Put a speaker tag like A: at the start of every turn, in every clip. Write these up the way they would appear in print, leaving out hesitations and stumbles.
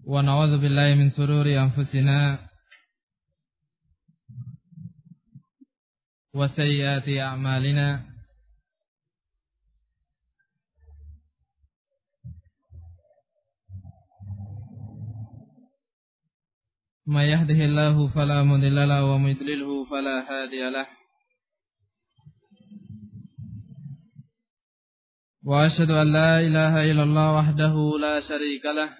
A: wa na'udzu billahi min shururi anfusina wa sayyiati a'malina. May yahdihillahu fala mudilla lahu wa may yudlilhu fala hadiya lahu. Wa asyhadu an la ilaha illallah wahdahu la syarika lah.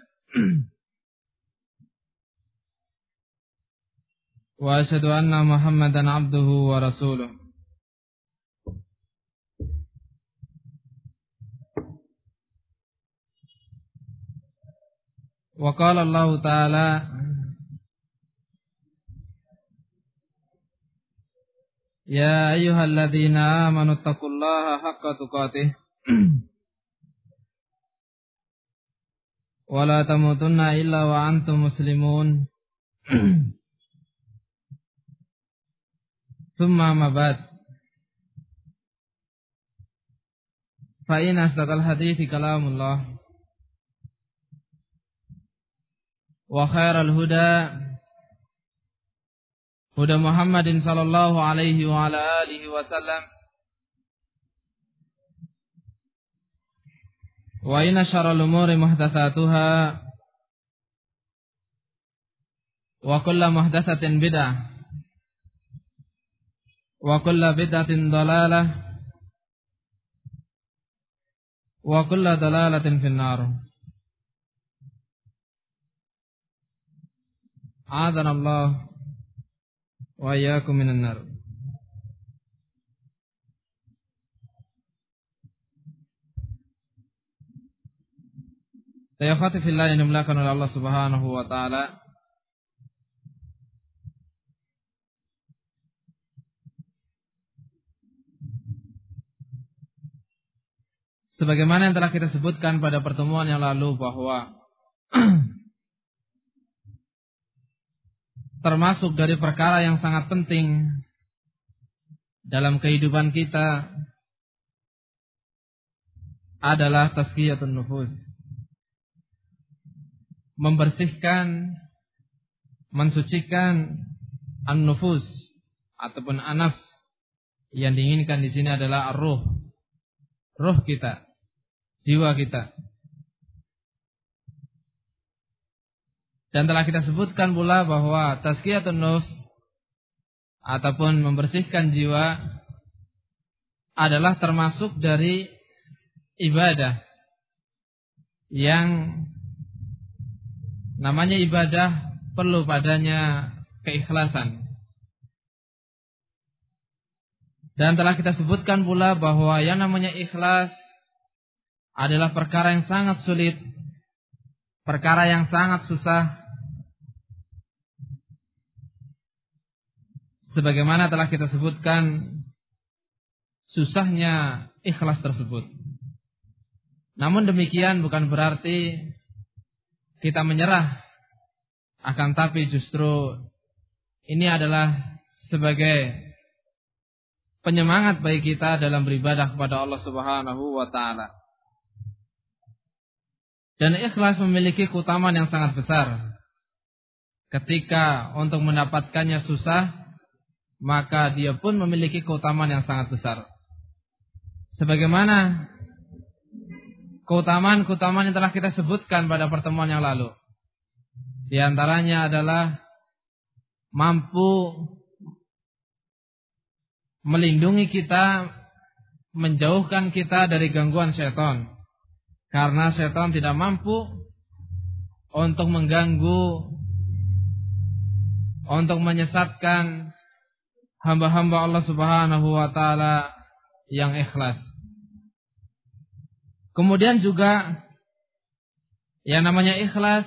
A: Wa asyhadu anna Muhammadan abduhu wa rasuluh. Wa qala Allah ta'ala ya ayyuhalladzina amanu taqullaha haqqa tuqatih wa la tamutunna illa wa antum muslimun. Tsumma ma ba'd. Fa in asdaqal hadithi kalamullah wa khairal huda huda Muhammadin sallallahu alaihi wa ala alihi wasallam. Wa inna syarral umuri muhdatsatuha wa kullu muhdatsatin bid'ah wa kullu bid'atin dhalalah wa kullu dhalalatin finnar. A'adzanallahu wa iyyakum minan nar. Ya khati fillah yang dimuliakan oleh Allah Subhanahu wa taala. Sebagaimana yang telah kita sebutkan pada pertemuan yang lalu bahwa termasuk dari perkara yang sangat penting dalam kehidupan kita adalah tazkiyatun nufus. Membersihkan, mensucikan an-nufus ataupun an-nafs. Yang diinginkan di sini adalah ar-ruh. Ruh kita, jiwa kita. Dan telah kita sebutkan pula bahwa tazkiyatun nufs ataupun membersihkan jiwa adalah termasuk dari ibadah yang namanya ibadah perlu padanya keikhlasan. Dan telah kita sebutkan pula bahwa yang namanya ikhlas adalah perkara yang sangat sulit, perkara yang sangat susah. Sebagaimana telah kita sebutkan susahnya ikhlas tersebut. Namun demikian bukan berarti kita menyerah, akan tapi justru ini adalah sebagai penyemangat bagi kita dalam beribadah kepada Allah Subhanahu wa taala. Dan ikhlas memiliki keutamaan yang sangat besar. Ketika untuk mendapatkannya susah, maka dia pun memiliki keutamaan yang sangat besar. Sebagaimana keutamaan-keutamaan yang telah kita sebutkan pada pertemuan yang lalu. Di antaranya adalah mampu melindungi kita, menjauhkan kita dari gangguan syaitan. Karena syaitan tidak mampu untuk mengganggu, untuk menyesatkan hamba-hamba Allah Subhanahu wa taala yang ikhlas. Kemudian juga yang namanya ikhlas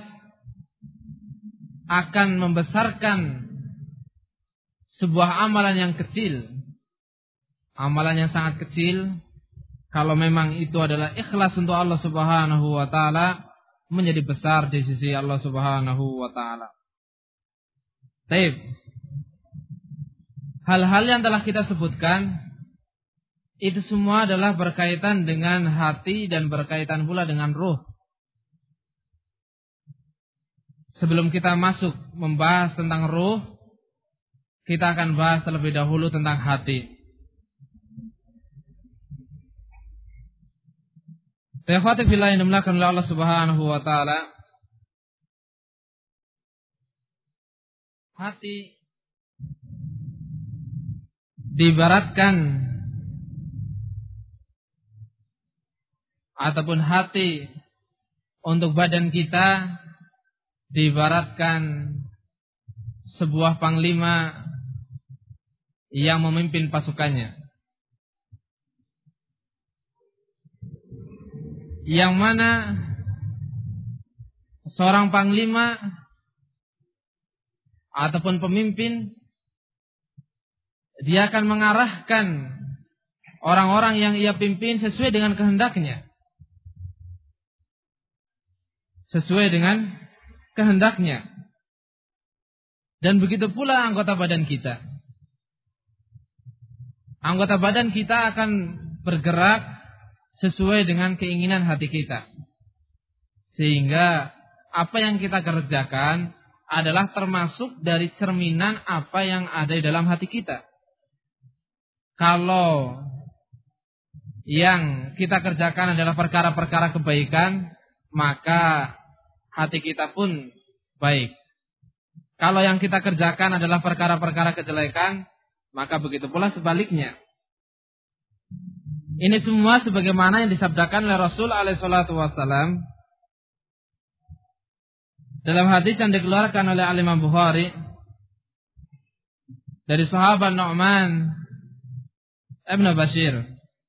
A: akan membesarkan sebuah amalan yang kecil. Amalan yang sangat kecil, kalau memang itu adalah ikhlas untuk Allah Subhanahu wa taala, menjadi besar di sisi Allah Subhanahu wa taala. Baik. Hal-hal yang telah kita sebutkan itu semua adalah berkaitan dengan hati dan berkaitan pula dengan ruh. sebelum kita masuk membahas tentang ruh, kita akan bahas terlebih dahulu tentang hati. Ikhwati fillah yang dimuliakan oleh Allah Subhanahu wa taala. Hati diibaratkan ataupun hati untuk badan kita diibaratkan sebuah panglima yang memimpin pasukannya, yang mana seorang panglima ataupun pemimpin, dia akan mengarahkan orang-orang yang ia pimpin sesuai dengan kehendaknya. Sesuai dengan kehendaknya. Dan begitu pula anggota badan kita. Anggota badan kita akan bergerak sesuai dengan keinginan hati kita. Sehingga apa yang kita kerjakan adalah termasuk dari cerminan apa yang ada di dalam hati kita. Kalau yang kita kerjakan adalah perkara-perkara kebaikan, maka hati kita pun baik. Kalau yang kita kerjakan adalah perkara-perkara kejelekan, maka begitu pula sebaliknya. Ini semua sebagaimana yang disabdakan oleh Rasul alaihi salatu wasallam dalam hadis yang dikeluarkan oleh Imam Bukhari dari sahabat Nu'man Ibn Bashir.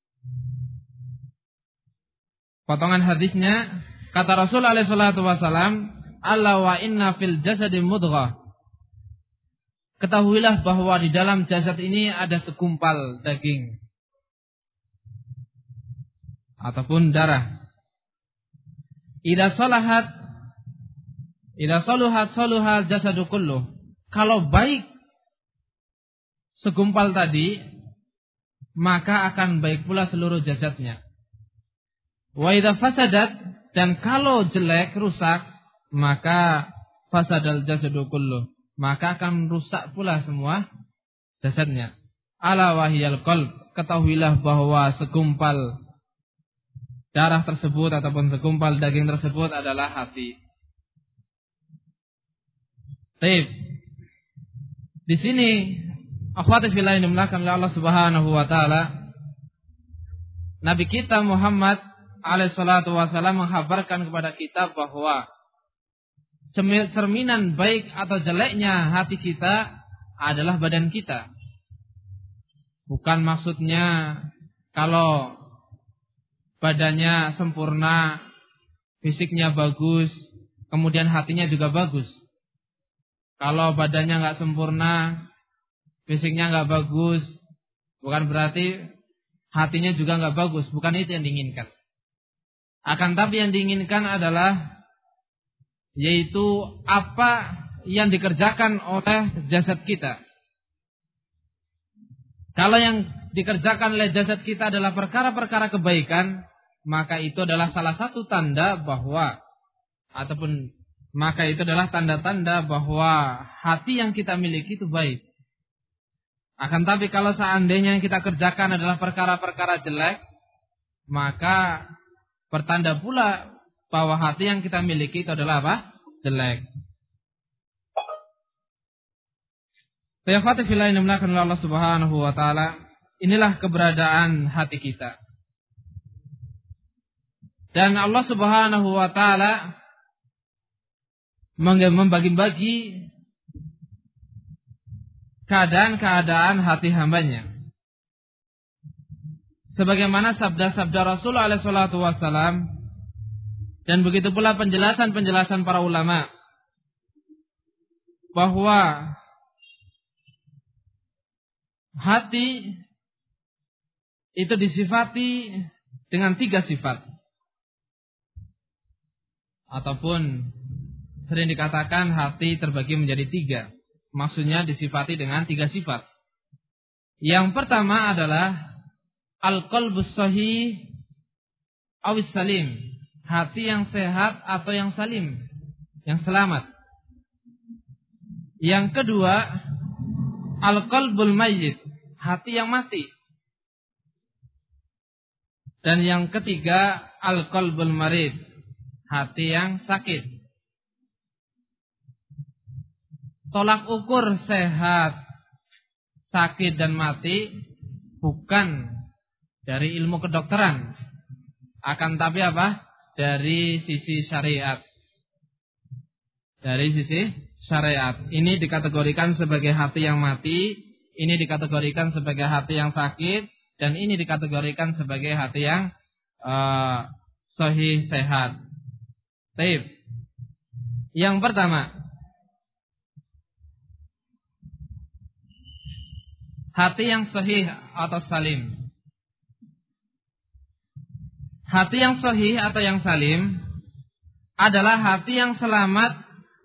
A: Potongan hadisnya, kata Rasul alaihi salatu wasallam, "Alla wa inna fil jasadi mudghah." Ketahuilah bahwa di dalam jasad ini ada segumpal daging ataupun darah. Idza saluhat saluhal jasadu kulluh. Kalau baik segumpal tadi, maka akan baik pula seluruh jasadnya. Wa idza fasadat, dan kalau jelek, rusak, maka fasadal jasadu kulluh, maka akan rusak pula semua jasadnya. Ala wahiyal qalb, ketahuilah bahwa segumpal darah tersebut ataupun segumpal daging tersebut adalah hati. Baik. Di sini akhwati fillah yang dimuliakan oleh Allah Subhanahu wa taala, Nabi kita Muhammad alaihi salatu wasallam menghabarkan kepada kita bahwa cerminan baik atau jeleknya hati kita adalah badan kita. Bukan maksudnya kalau badannya sempurna, fisiknya bagus, kemudian hatinya juga bagus. Kalau badannya nggak sempurna, fisiknya nggak bagus, bukan berarti hatinya juga nggak bagus. Bukan itu yang diinginkan. Akan tapi yang diinginkan adalah yaitu apa yang dikerjakan oleh jasad kita. Kalau yang dikerjakan oleh jasad kita adalah perkara-perkara kebaikan, maka itu adalah salah satu tanda bahwa maka itu adalah tanda-tanda bahwa hati yang kita miliki itu baik. Akan tapi kalau seandainya yang kita kerjakan adalah perkara-perkara jelek, maka pertanda pula bahwa hati yang kita miliki itu adalah apa? Jelek. Ikhwati fillah yang dimuliakan oleh Allah Subhanahu wa taala, inilah keberadaan hati kita. Dan Allah Subhanahu wa taala membagi-bagi keadaan-keadaan hati hambanya. Sebagaimana sabda-sabda Rasul alaihi salatu wassalam, dan begitu pula penjelasan-penjelasan para ulama, bahwa hati itu disifati dengan 3 sifat. Ataupun sering dikatakan hati terbagi menjadi 3. Maksudnya disifati dengan 3 sifat. Yang pertama adalah al-qalbus sahih awis salim. Hati yang sehat atau yang salim, yang selamat. Yang kedua, al-qalbul mayyit, hati yang mati. Dan yang ketiga, al-qalbul marid, hati yang sakit. Tolak ukur sehat, sakit dan mati bukan dari ilmu kedokteran, akan tapi apa? Dari sisi syariat. Dari sisi syariat. Ini dikategorikan sebagai hati yang mati, ini dikategorikan sebagai hati yang sakit, dan ini dikategorikan sebagai hati yang sahih sehat. Baik. Yang pertama, hati yang sahih atau salim. Hati yang sahih atau yang salim adalah hati yang selamat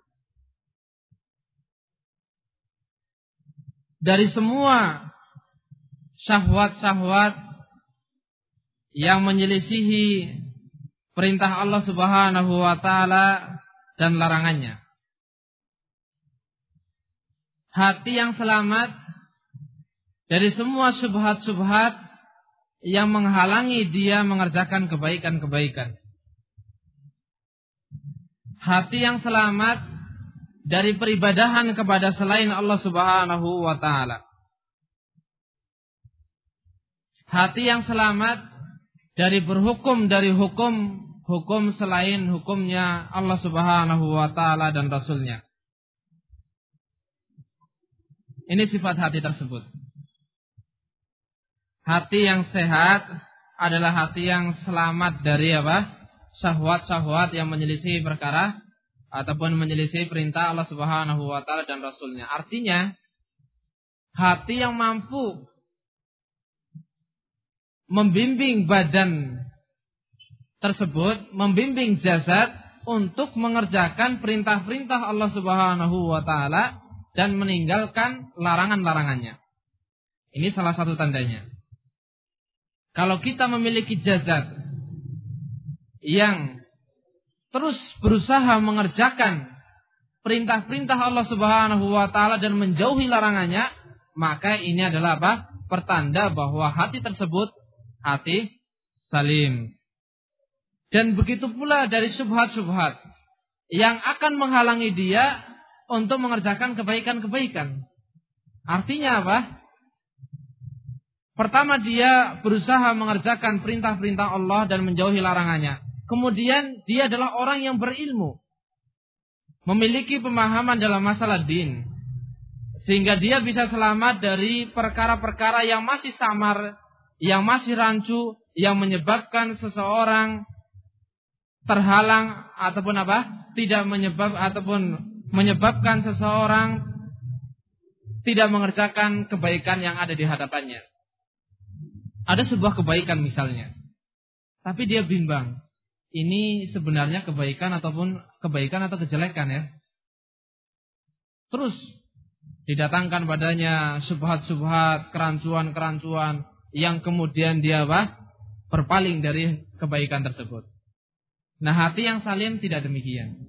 A: dari semua syahwat-syahwat yang menyelisihi perintah Allah Subhanahu wa taala dan larangannya. Hati yang selamat dari semua syubhat-syubhat yang menghalangi dia mengerjakan kebaikan-kebaikan. Hati yang selamat dari peribadahan kepada selain Allah Subhanahu wa taala. Hati yang selamat dari berhukum dari hukum selain hukumnya Allah Subhanahu wa taala dan Rasulnya. Ini sifat hati tersebut. Hati yang sehat adalah hati yang selamat dari apa? Syahwat-syahwat yang menyelisih perkara ataupun menyelisih perintah Allah Subhanahu wa taala dan Rasulnya. Artinya, hati yang mampu membimbing badan tersebut, membimbing jasad untuk mengerjakan perintah-perintah Allah Subhanahu wa taala dan meninggalkan larangan-larangannya. Ini salah satu tandanya. Kalau kita memiliki jasad yang terus berusaha mengerjakan perintah-perintah Allah Subhanahu wa taala dan menjauhi larangannya, maka ini adalah apa? Pertanda bahwa hati tersebut hati salim. Dan begitu pula dari syubhat-syubhat yang akan menghalangi dia untuk mengerjakan kebaikan-kebaikan. Artinya apa? Pertama, dia berusaha mengerjakan perintah-perintah Allah dan menjauhi larangannya. Kemudian dia adalah orang yang berilmu, memiliki pemahaman dalam masalah din, sehingga dia bisa selamat dari perkara-perkara yang masih samar, yang masih rancu, yang menyebabkan seseorang terhalang ataupun apa? Tidak menyebabkan seseorang tidak mengerjakan kebaikan yang ada di hadapannya. Ada sebuah kebaikan misalnya, tapi dia bimbang, ini sebenarnya kebaikan atau kejelekan ya. Terus didatangkan padanya syubhat-syubhat, kerancuan-kerancuan yang kemudian dia berpaling dari kebaikan tersebut. Nah, hati yang salim tidak demikian.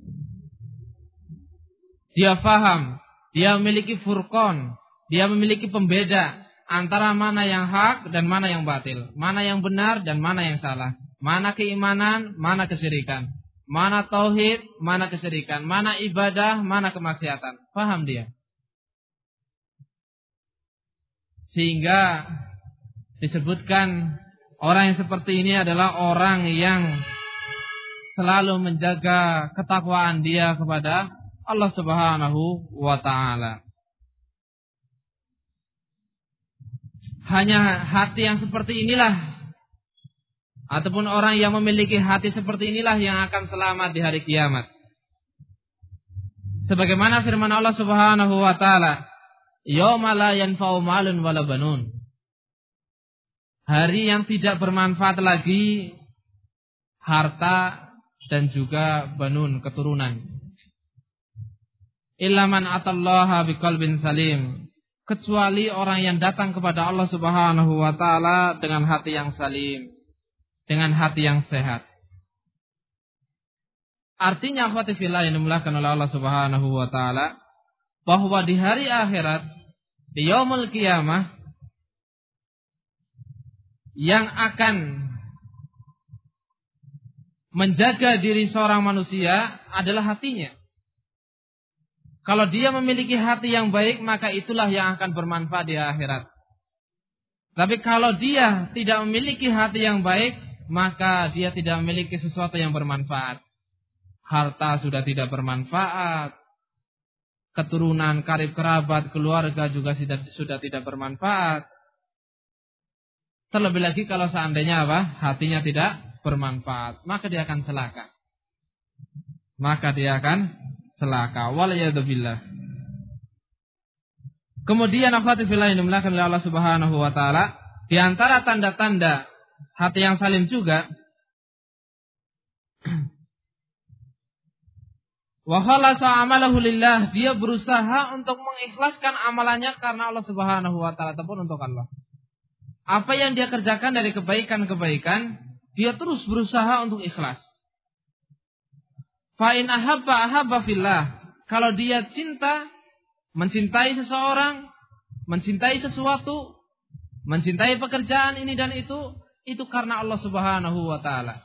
A: Dia faham, dia memiliki furqan, dia memiliki pembeda antara mana yang hak dan mana yang batil, mana yang benar dan mana yang salah, mana keimanan, mana kesyirikan, mana tauhid, mana kesyirikan, mana ibadah, mana kemaksiatan. Paham dia. Sehingga disebutkan orang yang seperti ini adalah orang yang selalu menjaga ketakwaan dia kepada Allah Subhanahu wa taala. Hanya hati yang seperti inilah, ataupun orang yang memiliki hati seperti inilah yang akan selamat di hari kiamat. Sebagaimana firman Allah Subhanahu wa taala, yauma la yanfa'u malun wala banun. Hari yang tidak bermanfaat lagi harta dan juga banun, keturunan. Illa man atallaha biqalbin salim. Kecuali orang yang datang kepada Allah Subhanahu wa taala dengan hati yang salim, dengan hati yang sehat. Artinya akhwati fillah yang dimuliakan oleh Allah Subhanahu wa taala, bahwa di hari akhirat, di yaumul qiyamah, yang akan menjaga diri seorang manusia adalah hatinya. Kalau dia memiliki hati yang baik, maka itulah yang akan bermanfaat di akhirat. Tapi kalau dia tidak memiliki hati yang baik, maka dia tidak memiliki sesuatu yang bermanfaat. Harta sudah tidak bermanfaat, keturunan, karib kerabat, keluarga juga sudah tidak bermanfaat. Terlebih lagi kalau seandainya hatinya tidak bermanfaat, maka dia akan celaka. Waliyadzubillah. Kemudian akhwati fillah yang dimuliakan oleh Allah Subhanahu wa taala, di antara tanda-tanda hati yang salim juga, wa khalasa amalahu lillah, dia berusaha untuk mengikhlaskan amalannya karena Allah Subhanahu wa taala ataupun untuk Allah. Apa yang dia kerjakan dari kebaikan-kebaikan, dia terus berusaha untuk ikhlas. Fa in ahabba fillah. Kalau dia mencintai seseorang, mencintai sesuatu, mencintai pekerjaan ini dan itu karena Allah Subhanahu wa taala.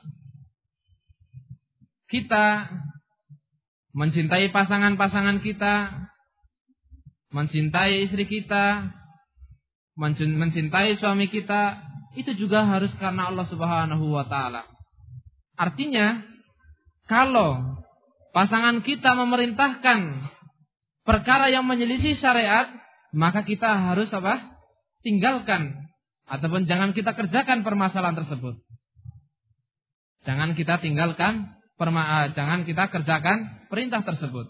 A: Kita mencintai pasangan-pasangan kita, mencintai istri kita, mencintai suami kita, itu juga harus karena Allah Subhanahu wa taala. Artinya, kalau pasangan kita memerintahkan perkara yang menyelisih syariat, maka kita harus tinggalkan ataupun jangan kita kerjakan permasalahan tersebut. Jangan kita kerjakan perintah tersebut.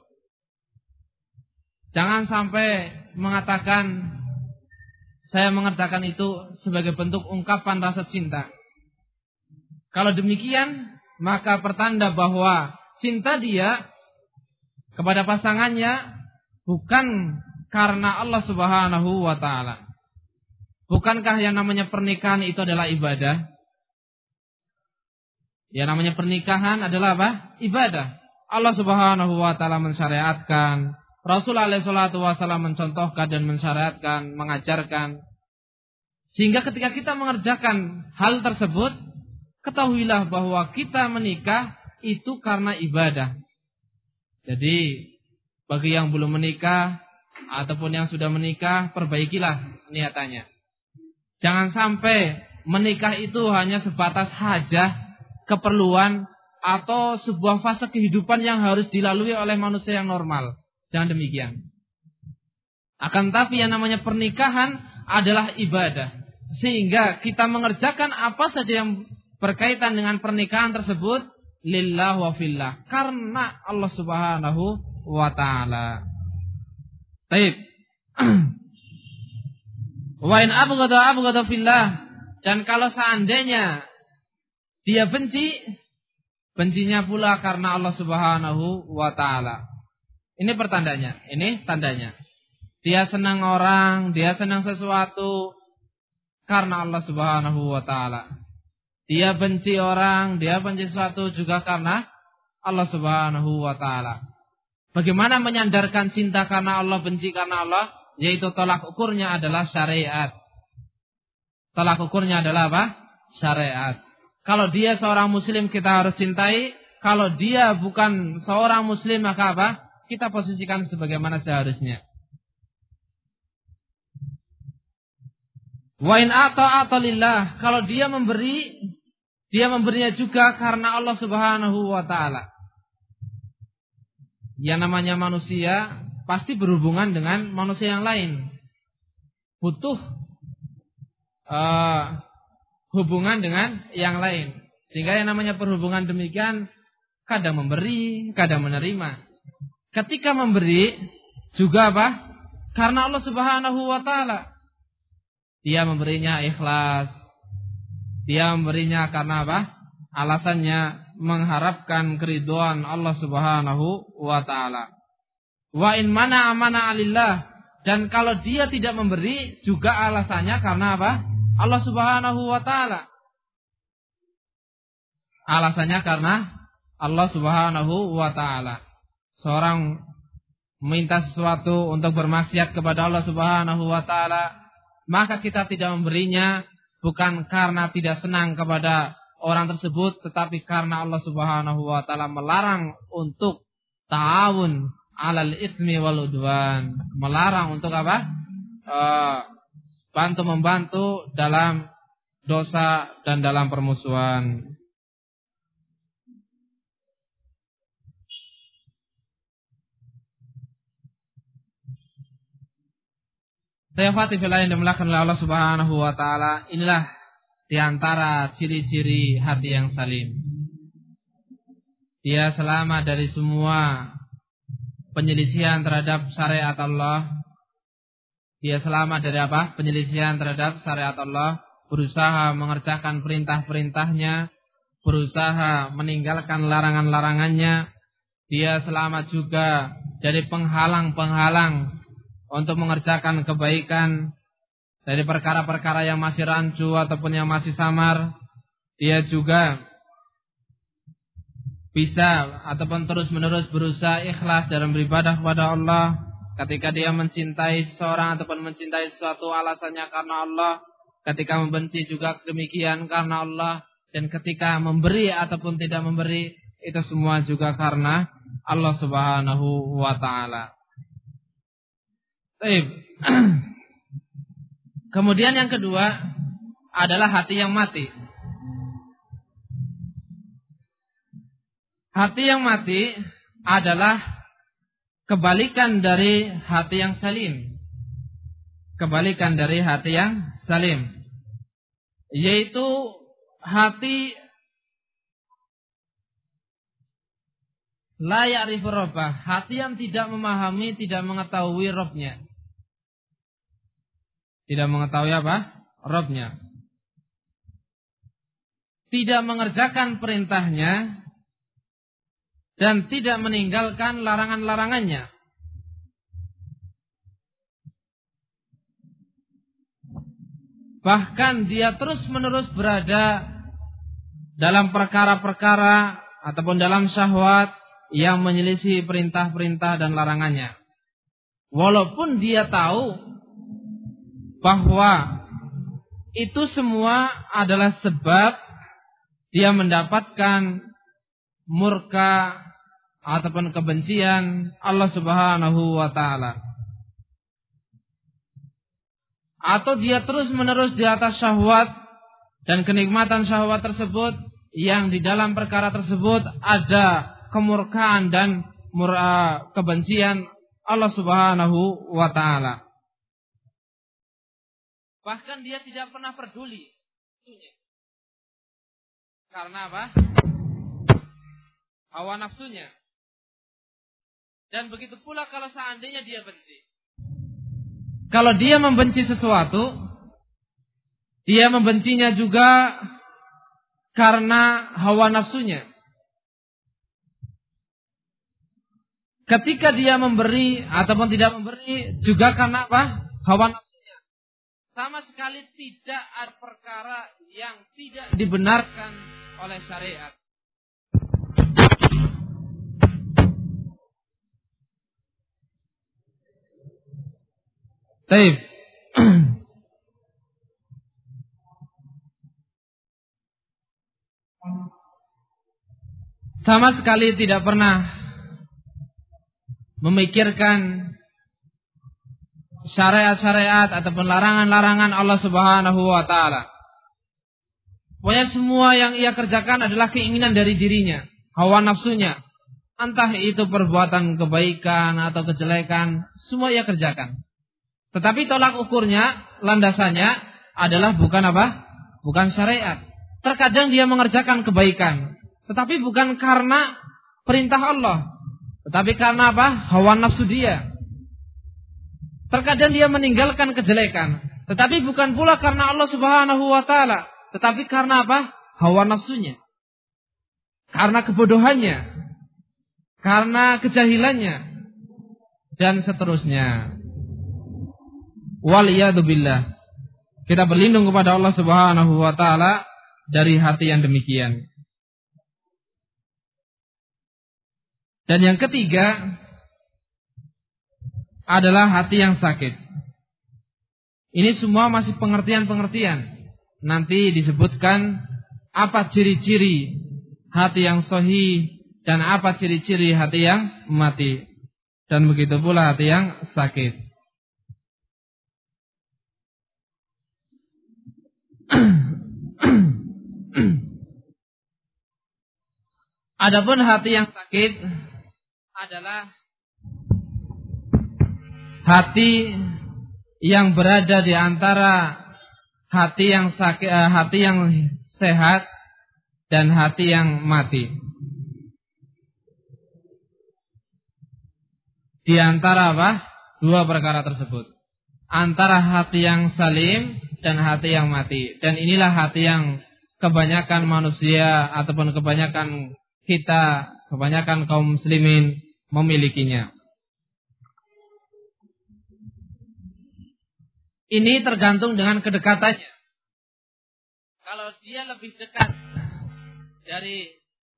A: Jangan sampai mengatakan saya mengerjakan itu sebagai bentuk ungkapan rasa cinta. Kalau demikian, maka pertanda bahwa cinta dia kepada pasangannya bukan karena Allah Subhanahu wa taala. Bukankah yang namanya pernikahan itu adalah ibadah? Yang namanya pernikahan adalah ibadah. Allah Subhanahu wa taala mensyariatkan, Rasul alaihi salatu wasallam mencontohkan dan mensyariatkan, mengajarkan. Sehingga ketika kita mengerjakan hal tersebut, ketahuilah bahwa kita menikah itu karena ibadah. Jadi bagi yang belum menikah ataupun yang sudah menikah, perbaikilah niatannya. Jangan sampai menikah itu hanya sebatas hajah, keperluan, atau sebuah fase kehidupan yang harus dilalui oleh manusia yang normal. Jangan demikian. Akan tapi yang namanya pernikahan adalah ibadah. Sehingga kita mengerjakan apa saja yang berkaitan dengan pernikahan tersebut lillah wa fillah, karena Allah Subhanahu wa taala. Baik. Wa in abghada fillah, dan kalau seandainya dia bencinya pula karena Allah Subhanahu wa taala. Ini pertandanya, ini tandanya. Dia senang orang, dia senang sesuatu karena Allah Subhanahu wa taala. Dia benci orang, dia benci sesuatu juga karena Allah Subhanahu wa taala. Bagaimana menyandarkan cinta karena Allah, benci karena Allah? Yaitu tolak ukurnya adalah syariat. Tolak ukurnya adalah syariat. Kalau dia seorang muslim, kita harus cintai. Kalau dia bukan seorang muslim, maka kita posisikan sebagaimana seharusnya. Wa in ata lillah, kalau dia memberinya juga karena Allah Subhanahu wa taala. Yang namanya manusia pasti berhubungan dengan manusia yang lain. Butuh hubungan dengan yang lain. Sehingga yang namanya perhubungan demikian kadang memberi, kadang menerima. Ketika memberi juga karena Allah Subhanahu wa taala. Dia memberinya ikhlas. Dia memberinya karena alasannya mengharapkan keridhaan Allah Subhanahu wa taala. Wa in mana amana alillah, dan kalau dia tidak memberi juga alasannya karena Allah Subhanahu wa taala. Alasannya karena Allah Subhanahu wa taala. Seorang meminta sesuatu untuk bermaksiat kepada Allah Subhanahu wa taala, maka kita tidak memberinya bukan karena tidak senang kepada orang tersebut, tetapi karena Allah Subhanahu wa taala melarang untuk ta'awun 'alal itsmi wal udwan. Melarang untuk apa? Bantu-membantu dalam dosa dan dalam permusuhan. Sayafati fil yang dimulakan oleh Allah Subhanahu wa taala, inilah di antara ciri-ciri hati yang salim. Dia selamat dari semua penyelisihan terhadap syariat Allah. Dia selamat dari apa? Penyelisihan terhadap syariat Allah, berusaha mengerjakan perintah-perintahnya, berusaha meninggalkan larangan-larangannya. Dia selamat juga dari penghalang-penghalang untuk mengerjakan kebaikan, dari perkara-perkara yang masih rancu ataupun yang masih samar. Dia juga bisa ataupun terus-menerus berusaha ikhlas dalam beribadah kepada Allah. Ketika dia mencintai seseorang ataupun mencintai sesuatu, alasannya karena Allah. Ketika membenci juga demikian karena Allah. Dan ketika memberi ataupun tidak memberi, itu semua juga karena Allah Subhanahu wa ta'ala. Baik. Kemudian yang kedua adalah hati yang mati. Hati yang mati adalah kebalikan dari hati yang salim. Kebalikan dari hati yang salim, yaitu hati la ya'rifu rabbah, hati yang tidak memahami, tidak mengetahui Rabbnya. Tidak mengetahui apa? Rabbnya. Tidak mengerjakan perintahnya dan tidak meninggalkan larangan-larangannya. Bahkan dia terus-menerus berada dalam perkara-perkara ataupun dalam syahwat yang menyelisih perintah-perintah dan larangannya. Walaupun dia tahu bahwa itu semua adalah sebab dia mendapatkan murka ataupun kebencian Allah Subhanahu wa ta'ala. Atau dia terus-menerus di atas syahwat dan kenikmatan syahwat tersebut, yang di dalam perkara tersebut ada kemurkaan dan kebencian Allah Subhanahu wa ta'ala. Bahkan dia tidak pernah peduli. Karena apa? Hawa nafsunya. Dan begitu pula kalau seandainya dia benci. Kalau dia membenci sesuatu, dia membencinya juga karena hawa nafsunya. Ketika dia memberi ataupun tidak memberi juga karena apa? Hawa nafsunya. Sama sekali tidak ada perkara yang tidak dibenarkan oleh syariat. Baik. Sama sekali tidak pernah memikirkan syariat-syariat ataupun larangan-larangan Allah Subhanahu wa ta'ala. Pokoknya semua yang ia kerjakan adalah keinginan dari dirinya, hawa nafsunya. Entah itu perbuatan kebaikan atau kejelekan, semua ia kerjakan. Tetapi tolak ukurnya, landasannya adalah bukan apa? Bukan syariat. Terkadang dia mengerjakan kebaikan, tetapi bukan karena perintah Allah, tetapi karena apa? Hawa nafsu dia. Terkadang dia meninggalkan kejelekan, tetapi bukan pula karena Allah Subhanahu wa ta'ala, tetapi karena apa? Hawa nafsunya. Karena kebodohannya, karena kejahilannya, dan seterusnya. Waliyadu billah. Kita berlindung kepada Allah Subhanahu wa ta'ala dari hati yang demikian. Dan yang ketiga, adalah hati yang sakit. Ini semua masih pengertian-pengertian. Nanti disebutkan apa ciri-ciri hati yang sahih dan apa ciri-ciri hati yang mati. Dan begitu pula hati yang sakit. Adapun hati yang sakit adalah hati yang berada di antara hati yang sakit, hati yang sehat dan hati yang mati. Di antara apa? Dua perkara tersebut. Antara hati yang salim dan hati yang mati. Dan inilah hati yang kebanyakan manusia ataupun kebanyakan kita, kebanyakan kaum muslimin memilikinya. Ini tergantung dengan kedekatannya. Kalau dia lebih dekat dari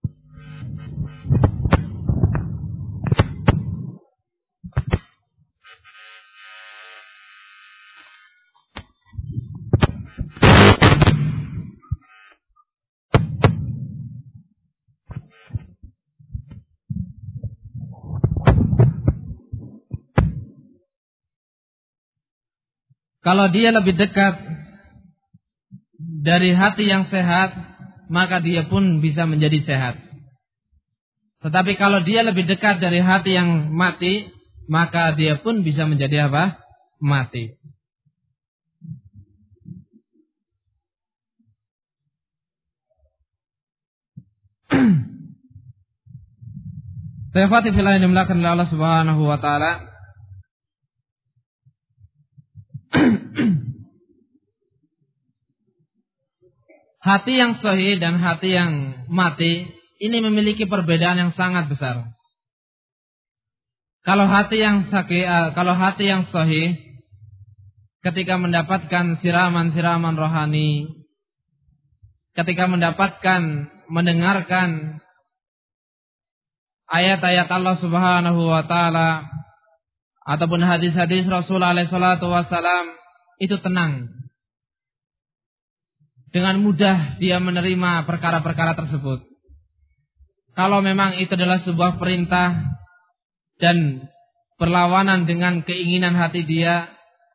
A: dari hati yang sehat, maka dia pun bisa menjadi sehat. Tetapi kalau dia lebih dekat dari hati yang mati, maka dia pun bisa menjadi apa? Mati. Tafati fillah yang dimulakan oleh Allah Subhanahu wa taala. Hati yang sahih dan hati yang mati ini memiliki perbedaan yang sangat besar. Kalau hati yang sahih ketika mendapatkan siraman-siraman rohani, ketika mendengarkan ayat-ayat Allah Subhanahu wa taala ataupun hadis-hadis Rasulullah SAW, itu tenang. Dengan mudah dia menerima perkara-perkara tersebut. Kalau memang itu adalah sebuah perintah dan berlawanan dengan keinginan hati dia,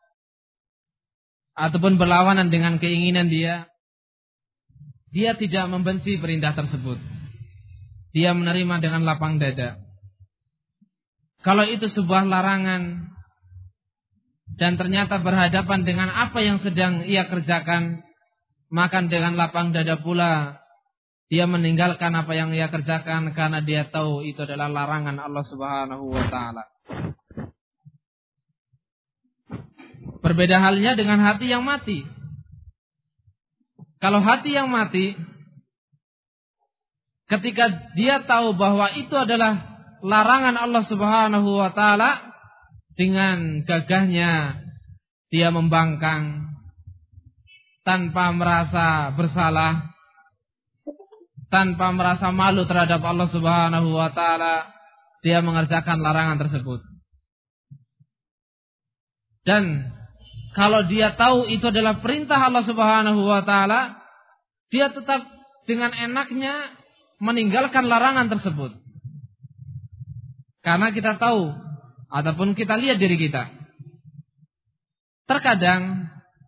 A: ataupun berlawanan dengan keinginan dia tidak membenci perintah tersebut. Dia menerima dengan lapang dada. Kalau itu sebuah larangan dan ternyata berhadapan dengan apa yang sedang ia kerjakan, maka dengan lapang dada pula dia meninggalkan apa yang ia kerjakan karena dia tahu itu adalah larangan Allah Subhanahu wa taala. Berbeda halnya dengan hati yang mati. Kalau hati yang mati, ketika dia tahu bahwa itu adalah larangan Allah Subhanahu wa taala, dengan gagahnya dia membangkang tanpa merasa bersalah, tanpa merasa malu terhadap Allah Subhanahu wa taala, dia mengerjakan larangan tersebut. Dan kalau dia tahu itu adalah perintah Allah Subhanahu wa taala, dia tetap dengan enaknya meninggalkan larangan tersebut. Karena kita tahu ataupun kita lihat diri kita, terkadang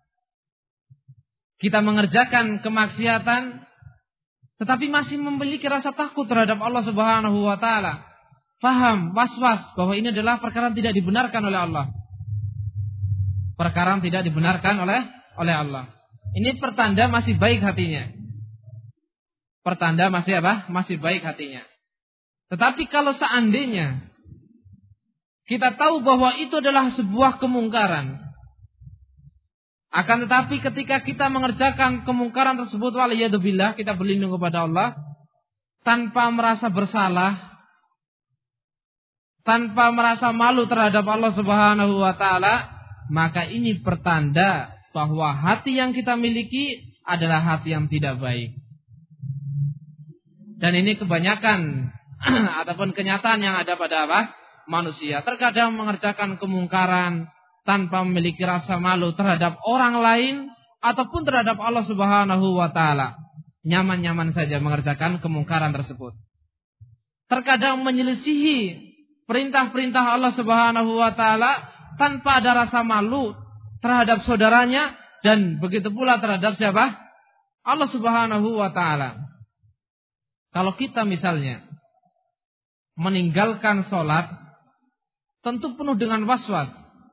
A: kita mengerjakan kemaksiatan tetapi masih memiliki rasa takut terhadap Allah Subhanahu wa taala. Faham, was-was bahwa ini adalah perkara yang tidak dibenarkan oleh Allah. Perkara yang tidak dibenarkan oleh Allah. Ini pertanda masih baik hatinya. Pertanda masih apa? Masih baik hatinya. Tetapi kalau seandainya kita tahu bahwa itu adalah sebuah kemungkaran, akan tetapi ketika kita mengerjakan kemungkaran tersebut, waliyadzubillah, kita berlindung kepada Allah, tanpa merasa bersalah, tanpa merasa malu terhadap Allah Subhanahu wa taala, maka ini pertanda bahwa hati yang kita miliki adalah hati yang tidak baik. Dan ini kebanyakan ataupun kenyataan yang ada pada apa? manusia. Terkadang mengerjakan kemungkaran tanpa memiliki rasa malu terhadap orang lain ataupun terhadap Allah Subhanahu wa taala. Nyaman-nyaman saja mengerjakan kemungkaran tersebut. Terkadang menyelisihi perintah-perintah Allah Subhanahu wa taala tanpa ada rasa malu terhadap saudaranya dan begitu pula terhadap siapa? Allah Subhanahu wa taala. Kalau kita misalnya meninggalkan sholat, tentu penuh dengan was-was.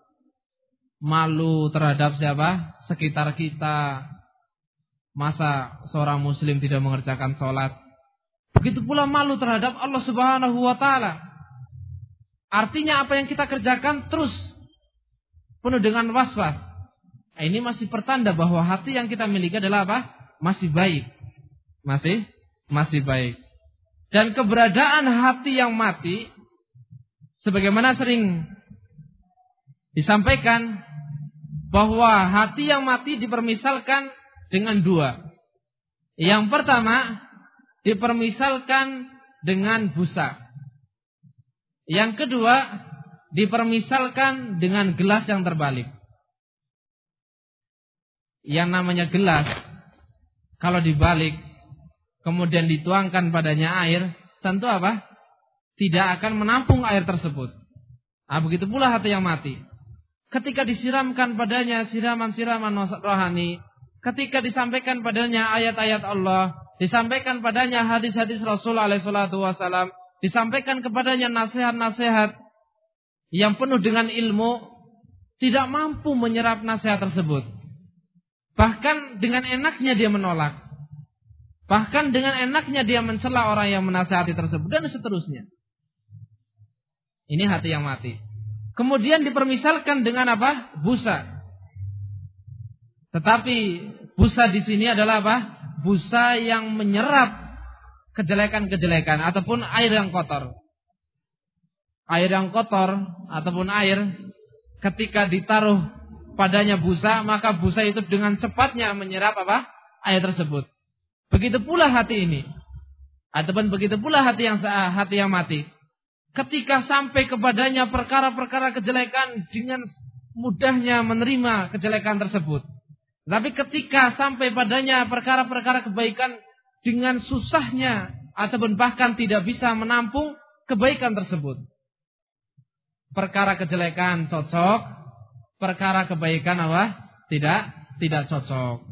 A: Malu terhadap siapa? Sekitar kita. Masa seorang muslim tidak mengerjakan sholat? Begitu pula malu terhadap Allah Subhanahu wa ta'ala. Artinya apa yang kita kerjakan terus penuh dengan was-was. Nah, ini masih pertanda bahwa hati yang kita miliki adalah apa? Masih baik. Masih baik. Dan keberadaan hati yang mati, sebagaimana sering disampaikan, bahwa hati yang mati dipermisalkan dengan dua. Yang pertama, dipermisalkan dengan busa. Yang kedua, dipermisalkan dengan gelas yang terbalik. Yang namanya gelas, kalau dibalik, kemudian dituangkan padanya air, tentu apa? Tidak akan menampung air tersebut. Nah, begitu pula hati yang mati. Ketika disiramkan padanya siraman-siraman rohani, ketika disampaikan padanya ayat-ayat Allah, disampaikan padanya hadis-hadis Rasul alaihi salatu wasalam, disampaikan kepadanya nasihat-nasihat yang penuh dengan ilmu, tidak mampu menyerap nasihat tersebut. Bahkan dengan enaknya dia menolak. Bahkan dengan enaknya dia mencela orang yang menasihati tersebut dan seterusnya. Ini hati yang mati. Kemudian dipermisalkan dengan apa? Busa. Tetapi busa di sini adalah apa? Busa yang menyerap kejelekan-kejelekan ataupun air yang kotor. Air yang kotor ataupun air ketika ditaruh padanya busa, maka busa itu dengan cepatnya menyerap apa? Air tersebut. Begitu pula hati ini, ataupun begitu pula hati yang mati. Ketika sampai kepadanya perkara-perkara kejelekan, dengan mudahnya menerima kejelekan tersebut. Tapi ketika sampai padanya perkara-perkara kebaikan, dengan susahnya ataupun bahkan tidak bisa menampung kebaikan tersebut. Perkara kejelekan cocok, perkara kebaikan apa? Tidak cocok.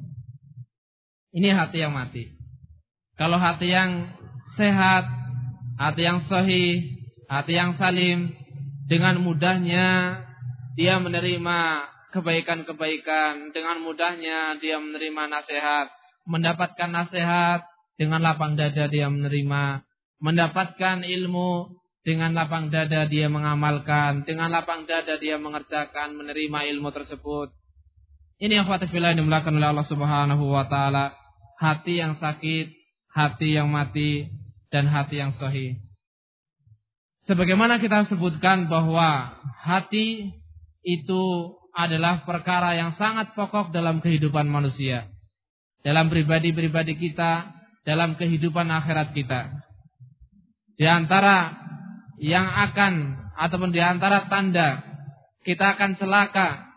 A: Ini hati yang mati. Kalau hati yang sehat, hati yang sahih, hati yang salim, dengan mudahnya dia menerima kebaikan-kebaikan, dengan mudahnya dia menerima nasihat, mendapatkan nasihat, dengan lapang dada dia menerima, mendapatkan ilmu, dengan lapang dada dia mengamalkan, dengan lapang dada dia mengerjakan, menerima ilmu tersebut. Ini yang fatifillah yang dimulakan oleh Allah Subhanahu wa ta'ala. Hati yang sakit, hati yang mati, dan hati yang sahih. Sebagaimana kita sebutkan bahwa hati itu adalah perkara yang sangat pokok dalam kehidupan manusia, dalam pribadi-pribadi kita, dalam kehidupan akhirat kita. Di antara yang akan ataupun di antara tanda kita akan celaka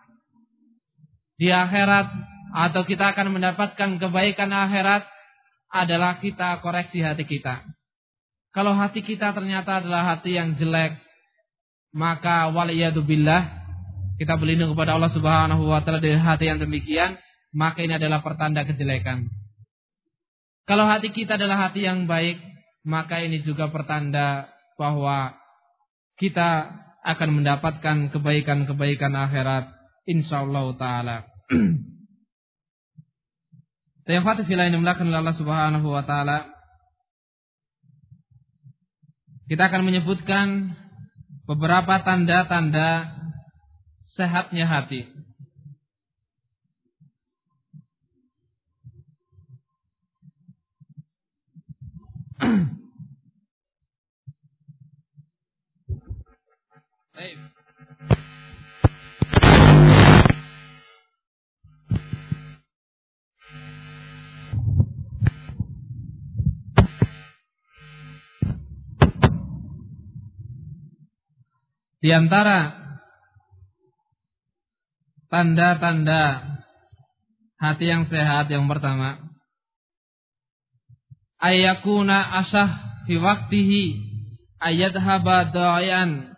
A: di akhirat atau kita akan mendapatkan kebaikan akhirat adalah kita koreksi hati kita. Kalau hati kita ternyata adalah hati yang jelek, maka waliyadzubillah, kita berlindung kepada Allah Subhanahu wa ta'ala dari hati yang demikian, maka ini adalah pertanda kejelekan. Kalau hati kita adalah hati yang baik, maka ini juga pertanda bahwa kita akan mendapatkan kebaikan-kebaikan akhirat insyaallah taala. Tayyibati fillah yang dimulakan oleh Allah Subhanahu wa taala. Kita akan menyebutkan beberapa tanda-tanda sehatnya hati. Baik. Di antara tanda-tanda hati yang sehat yang pertama, ayakuna asah fi waqtihi ayadhaba da'ian.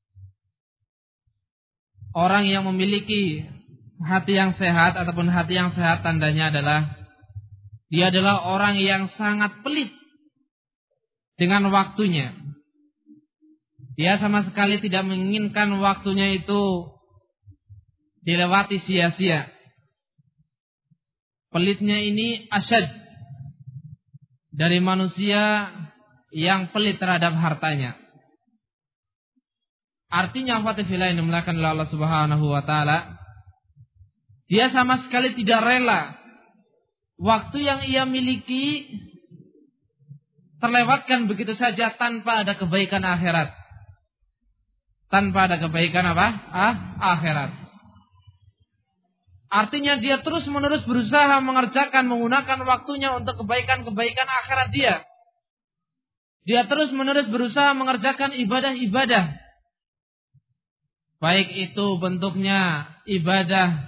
A: Orang yang memiliki hati yang sehat ataupun hati yang sehat tandanya adalah dia adalah orang yang sangat pelit dengan waktunya. Dia sama sekali tidak menginginkan waktunya itu dilewati sia-sia. Pelitnya ini asyad dari manusia yang pelit terhadap hartanya. Artinya fatifillah yang dimulakan oleh Allah Subhanahu wa taala, dia sama sekali tidak rela waktu yang ia miliki terlewatkan begitu saja tanpa ada kebaikan akhirat. Tanpa ada kebaikan apa? Akhirat. Artinya dia terus-menerus berusaha mengerjakan, menggunakan waktunya untuk kebaikan-kebaikan akhirat dia. Dia terus-menerus berusaha mengerjakan ibadah-ibadah. Baik itu bentuknya ibadah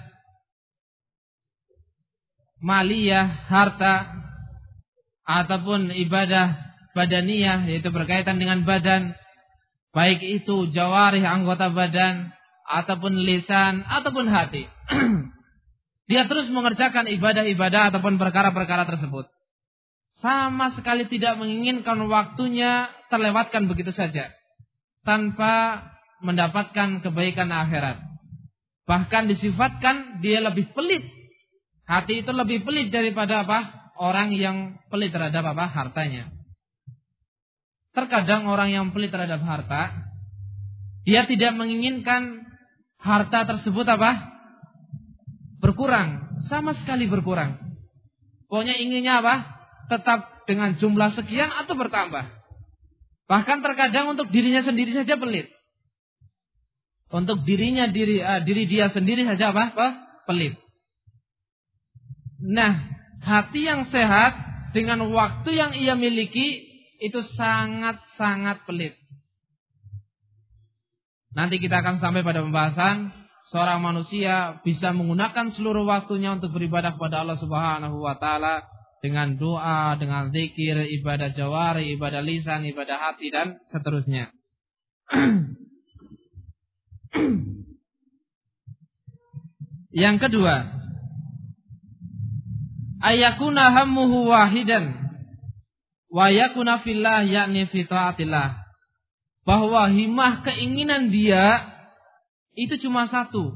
A: maliyah, harta, ataupun ibadah badaniyah, yaitu berkaitan dengan badan. Baik itu jawarih, anggota badan, ataupun lisan, ataupun hati. Dia terus mengerjakan ibadah-ibadah ataupun perkara-perkara tersebut. Sama sekali tidak menginginkan waktunya terlewatkan begitu saja, tanpa mendapatkan kebaikan akhirat. Bahkan disifatkan dia lebih pelit. Hati itu lebih pelit daripada apa? Orang yang pelit terhadap apa? Hartanya. Terkadang orang yang pelit terhadap harta, dia tidak menginginkan harta tersebut apa? Berkurang. Sama sekali berkurang. Pokoknya inginnya apa? Tetap dengan jumlah sekian atau bertambah. Bahkan terkadang untuk dirinya sendiri saja pelit. Untuk diri dia sendiri saja apa? Pelit. Nah, hati yang sehat dengan waktu yang ia miliki itu sangat-sangat pelit. Nanti kita akan sampai pada pembahasan seorang manusia bisa menggunakan seluruh waktunya untuk beribadah kepada Allah Subhanahu wa taala dengan doa, dengan zikir, ibadah jawari, ibadah lisan, ibadah hati dan seterusnya. Yang kedua, ayakuna hammuhu wahidan wa yakuna fillah, yakni fi taatillah. Bahwa himmah keinginan dia itu cuma satu,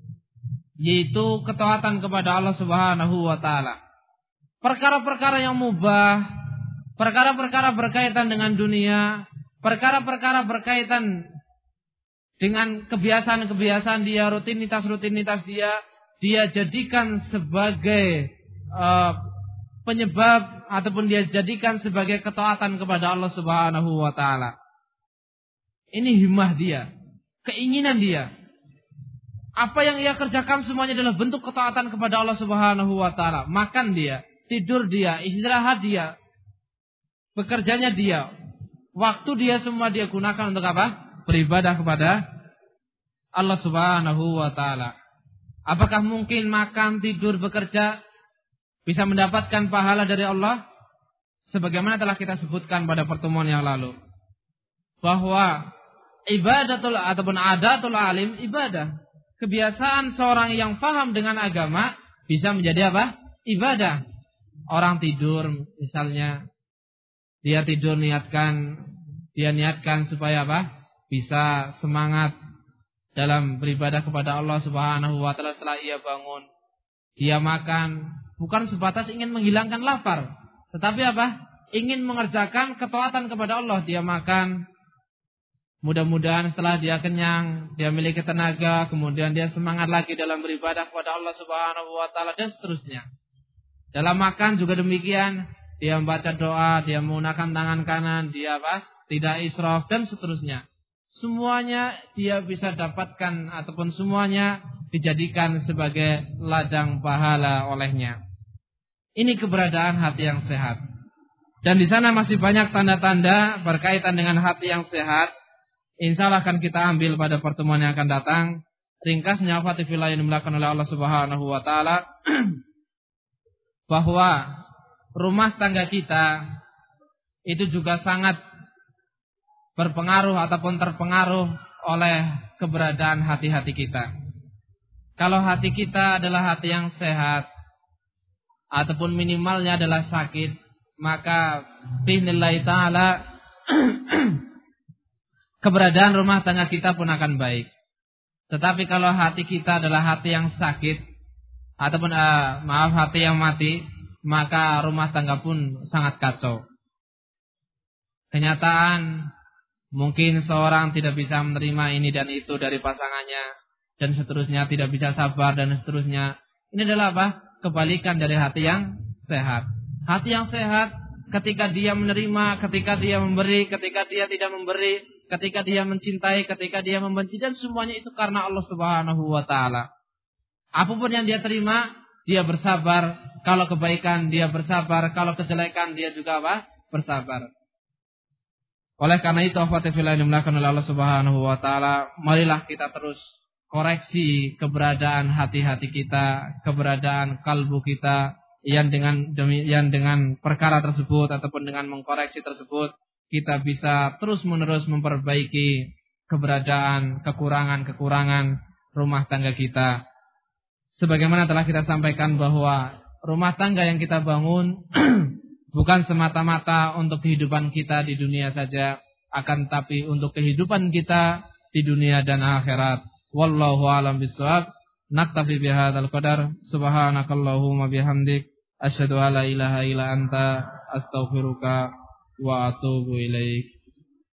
A: yaitu ketaatan kepada Allah Subhanahu wa taala. Perkara-perkara yang mubah, perkara-perkara berkaitan dengan dunia, perkara-perkara berkaitan dengan kebiasaan-kebiasaan dia, rutinitas-rutinitas dia jadikan sebagai penyebab ataupun dia jadikan sebagai ketaatan kepada Allah Subhanahu wa taala. Ini himmah dia, keinginan dia. Apa yang ia kerjakan semuanya adalah bentuk ketaatan kepada Allah Subhanahu wa taala. Makan dia, tidur dia, istirahat dia, bekerjanya dia, waktu dia semua dia gunakan untuk apa? Beribadah kepada Allah Subhanahu wa taala. Apakah mungkin makan, tidur, bekerja bisa mendapatkan pahala dari Allah? Sebagaimana telah kita sebutkan pada pertemuan yang lalu, bahwa ibadatul ataupun adatul alim ibadah. Kebiasaan seorang yang paham dengan agama bisa menjadi apa? Ibadah. Orang tidur misalnya, dia tidur niatkan supaya apa? Bisa semangat dalam beribadah kepada Allah Subhanahu wa taala setelah ia bangun. Dia makan bukan sebatas ingin menghilangkan lapar, tetapi apa? Ingin mengerjakan ketaatan kepada Allah. Dia makan, mudah-mudahan setelah dia kenyang, dia memiliki tenaga, kemudian dia semangat lagi dalam beribadah kepada Allah Subhanahu wa taala dan seterusnya. Dalam makan juga demikian, dia membaca doa, dia menggunakan tangan kanan, dia apa? Tidak israf dan seterusnya. Semuanya dia bisa dapatkan ataupun semuanya dijadikan sebagai ladang pahala olehnya. Ini keberadaan hati yang sehat. Dan di sana masih banyak tanda-tanda berkaitan dengan hati yang sehat. insyaallah akan kita ambil pada pertemuan yang akan datang. Ringkasnya Fatifillah yang dimulakan oleh Allah Subhanahu wa taala bahwa rumah tangga kita itu juga sangat berpengaruh ataupun terpengaruh oleh keberadaan hati-hati kita. Kalau hati kita adalah hati yang sehat ataupun minimalnya adalah sakit, maka bi'idznillah ta'ala keberadaan rumah tangga kita pun akan baik. Tetapi kalau hati kita adalah hati yang sakit ataupun hati yang mati, maka rumah tangga pun sangat kacau. Kenyataan mungkin seorang tidak bisa menerima ini dan itu dari pasangannya dan seterusnya, tidak bisa sabar dan seterusnya. Ini adalah apa? Kebalikan dari hati yang sehat. Hati yang sehat ketika dia menerima, ketika dia memberi, ketika dia tidak memberi, ketika dia mencintai, ketika dia membenci, dan semuanya itu karena Allah Subhanahu wa taala. Apapun yang dia terima, dia bersabar. Kalau kebaikan dia bersabar, kalau kejelekan dia juga apa? Bersabar. Oleh karena itu, akhwatifillah yang dimulakan oleh Allah Subhanahu wa taala, marilah kita terus koreksi keberadaan hati-hati kita, keberadaan kalbu kita, yang dengan perkara tersebut ataupun dengan mengkoreksi tersebut kita bisa terus-menerus memperbaiki keberadaan kekurangan-kekurangan rumah tangga kita. Sebagaimana telah kita sampaikan bahwa rumah tangga yang kita bangun bukan semata-mata untuk kehidupan kita di dunia saja, akan tapi untuk kehidupan kita di dunia dan akhirat. Wallahu a'lam bishawab. Naktafi bihadzal qadar. Subhanakallahumma bihamdik asyhadu an la ilaha illa anta astaghfiruka wa atubu ilaik.